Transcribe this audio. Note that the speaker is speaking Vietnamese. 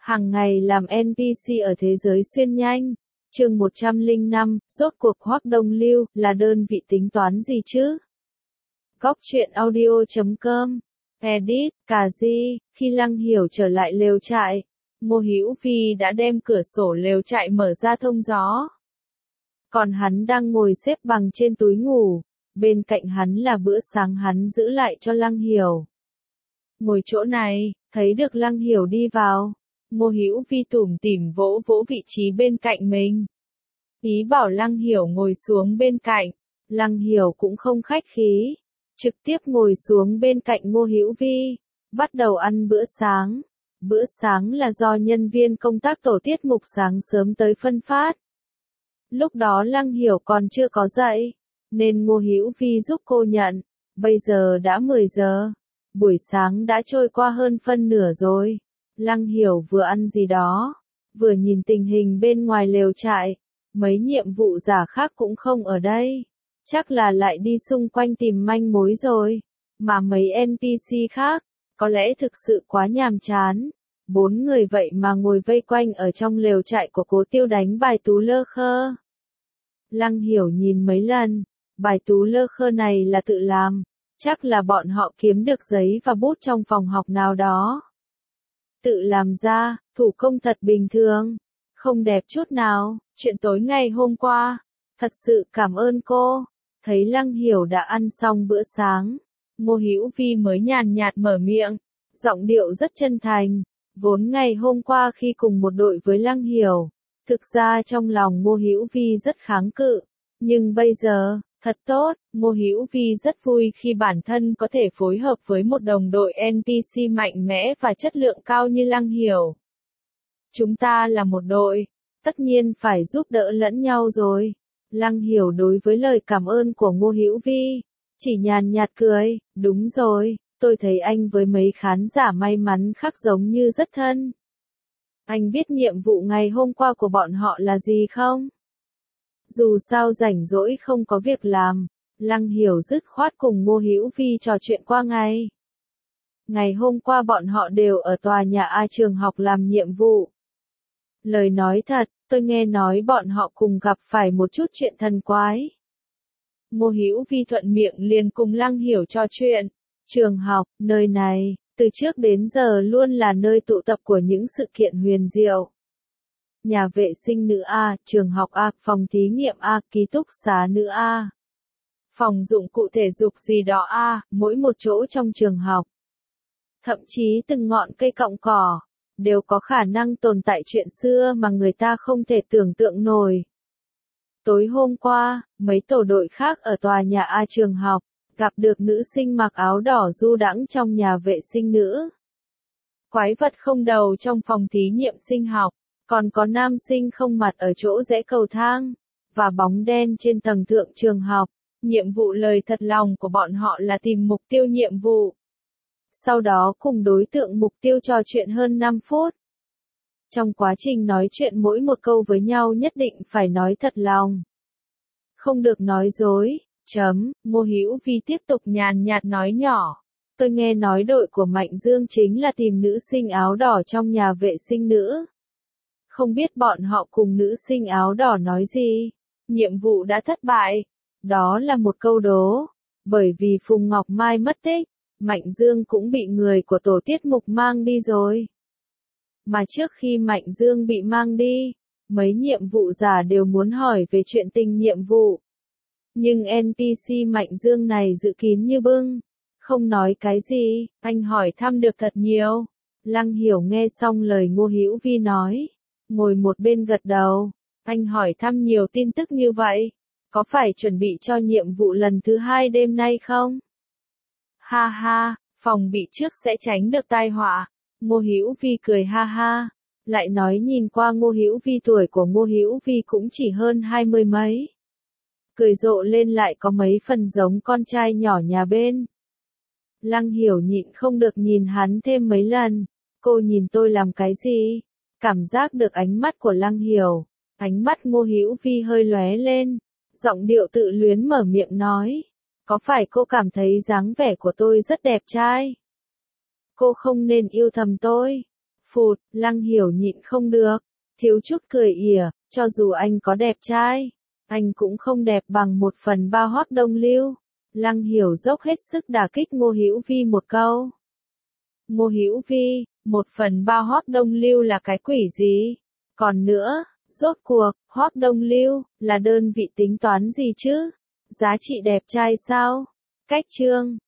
Hàng ngày làm NPC ở thế giới xuyên nhanh. Chương 105, rốt cuộc Hoắc Đông Lưu là đơn vị tính toán gì chứ? Góc truyện audio.com. Edit, cà di, khi Lăng Hiểu trở lại lều trại, Ngô Hữu Phi đã đem cửa sổ lều trại mở ra thông gió. Còn hắn đang ngồi xếp bằng trên túi ngủ, bên cạnh hắn là bữa sáng hắn giữ lại cho Lăng Hiểu. Ngồi chỗ này, thấy được Lăng Hiểu đi vào, Ngô Hữu Phi tủm tỉm vỗ vỗ vị trí bên cạnh mình. Ý bảo Lăng Hiểu ngồi xuống bên cạnh, Lăng Hiểu cũng không khách khí, trực tiếp ngồi xuống bên cạnh Ngô Hữu Phi, bắt đầu ăn bữa sáng. Bữa sáng là do nhân viên công tác tổ tiết mục sáng sớm tới phân phát. Lúc đó Lăng Hiểu còn chưa có dậy, nên Ngô Hữu Phi giúp cô nhận. Bây giờ đã 10 giờ, buổi sáng đã trôi qua hơn phân nửa rồi. Lăng Hiểu vừa ăn gì đó, vừa nhìn tình hình bên ngoài lều trại. Mấy nhiệm vụ giả khác cũng không ở đây, chắc là lại đi xung quanh tìm manh mối rồi. Mà mấy NPC khác, có lẽ thực sự quá nhàm chán. 4 người vậy mà ngồi vây quanh ở trong lều trại của Cố Tiêu đánh bài tú lơ khơ. Lăng Hiểu nhìn mấy lần, bài tú lơ khơ này là tự làm, chắc là bọn họ kiếm được giấy và bút trong phòng học nào đó. Tự làm ra, thủ công thật bình thường, không đẹp chút nào. Chuyện tối ngày hôm qua, thật sự cảm ơn cô. Thấy Lăng Hiểu đã ăn xong bữa sáng, Ngô Hữu Phi mới nhàn nhạt mở miệng, giọng điệu rất chân thành. Vốn ngày hôm qua khi cùng một đội với Lăng Hiểu, thực ra trong lòng Ngô Hữu Phi rất kháng cự, nhưng bây giờ, thật tốt, Ngô Hữu Phi rất vui khi bản thân có thể phối hợp với một đồng đội NPC mạnh mẽ và chất lượng cao như Lăng Hiểu. Chúng ta là một đội, tất nhiên phải giúp đỡ lẫn nhau rồi. Lăng Hiểu đối với lời cảm ơn của Ngô Hữu Phi, chỉ nhàn nhạt cười, đúng rồi, tôi thấy anh với mấy khán giả may mắn khác giống như rất thân. Anh biết nhiệm vụ ngày hôm qua của bọn họ là gì không? Dù sao rảnh rỗi không có việc làm, Lăng Hiểu dứt khoát cùng Ngô Hữu Phi trò chuyện qua ngày. Ngày hôm qua bọn họ đều ở tòa nhà A trường học làm nhiệm vụ. Lời nói thật, tôi nghe nói bọn họ cùng gặp phải một chút chuyện thần quái. Ngô Hữu Phi thuận miệng liền cùng Lăng Hiểu trò chuyện. Trường học, nơi này, từ trước đến giờ luôn là nơi tụ tập của những sự kiện huyền diệu. Nhà vệ sinh nữ A, trường học A, phòng thí nghiệm A, ký túc xá nữ A. Phòng dụng cụ thể dục gì đó A, mỗi một chỗ trong trường học. Thậm chí từng ngọn cây cọng cỏ, đều có khả năng tồn tại chuyện xưa mà người ta không thể tưởng tượng nổi. Tối hôm qua, mấy tổ đội khác ở tòa nhà A trường học, gặp được nữ sinh mặc áo đỏ du đãng trong nhà vệ sinh nữ. Quái vật không đầu trong phòng thí nghiệm sinh học, còn có nam sinh không mặt ở chỗ rẽ cầu thang, và bóng đen trên tầng thượng trường học. Nhiệm vụ lời thật lòng của bọn họ là tìm mục tiêu nhiệm vụ. Sau đó cùng đối tượng mục tiêu trò chuyện hơn 5 phút. Trong quá trình nói chuyện mỗi một câu với nhau nhất định phải nói thật lòng. Không được nói dối. Ngô Hữu Phi tiếp tục nhàn nhạt nói nhỏ. Tôi nghe nói đội của Mạnh Dương chính là tìm nữ sinh áo đỏ trong nhà vệ sinh nữ. Không biết bọn họ cùng nữ sinh áo đỏ nói gì. Nhiệm vụ đã thất bại. Đó là một câu đố. Bởi vì Phùng Ngọc Mai mất tích, Mạnh Dương cũng bị người của tổ tiết mục mang đi rồi. Mà trước khi Mạnh Dương bị mang đi, mấy nhiệm vụ giả đều muốn hỏi về chuyện tình nhiệm vụ. Nhưng NPC Mạnh Dương này giữ kín như bưng, không nói cái gì. Anh hỏi thăm được thật nhiều. Lăng Hiểu nghe xong lời Ngô Hữu Vi nói, ngồi một bên gật đầu. Anh hỏi thăm nhiều tin tức như vậy, có phải chuẩn bị cho nhiệm vụ lần thứ 2 đêm nay không? Ha ha, phòng bị trước sẽ tránh được tai họa. Ngô Hữu Vi cười ha ha, lại nói nhìn qua Ngô Hữu Vi, tuổi của Ngô Hữu Vi cũng chỉ hơn 20 mấy. Cười rộ lên lại có mấy phần giống con trai nhỏ nhà bên. Lăng Hiểu nhịn không được nhìn hắn thêm mấy lần. Cô nhìn tôi làm cái gì? Cảm giác được ánh mắt của Lăng Hiểu. Ánh mắt Ngô Hữu Vi hơi lóe lên. Giọng điệu tự luyến mở miệng nói. Có phải cô cảm thấy dáng vẻ của tôi rất đẹp trai? Cô không nên yêu thầm tôi. Phụt, Lăng Hiểu nhịn không được, thiếu chút cười ỉa, cho dù anh có đẹp trai, anh cũng không đẹp bằng 1/3 Hoắc Đông Lưu. Lăng Hiểu dốc hết sức đả kích Ngô Hữu Vi một câu. Ngô Hữu Vi, 1/3 Hoắc Đông Lưu là cái quỷ gì? Còn nữa, rốt cuộc, Hoắc Đông Lưu, là đơn vị tính toán gì chứ? Giá trị đẹp trai sao? Cách chương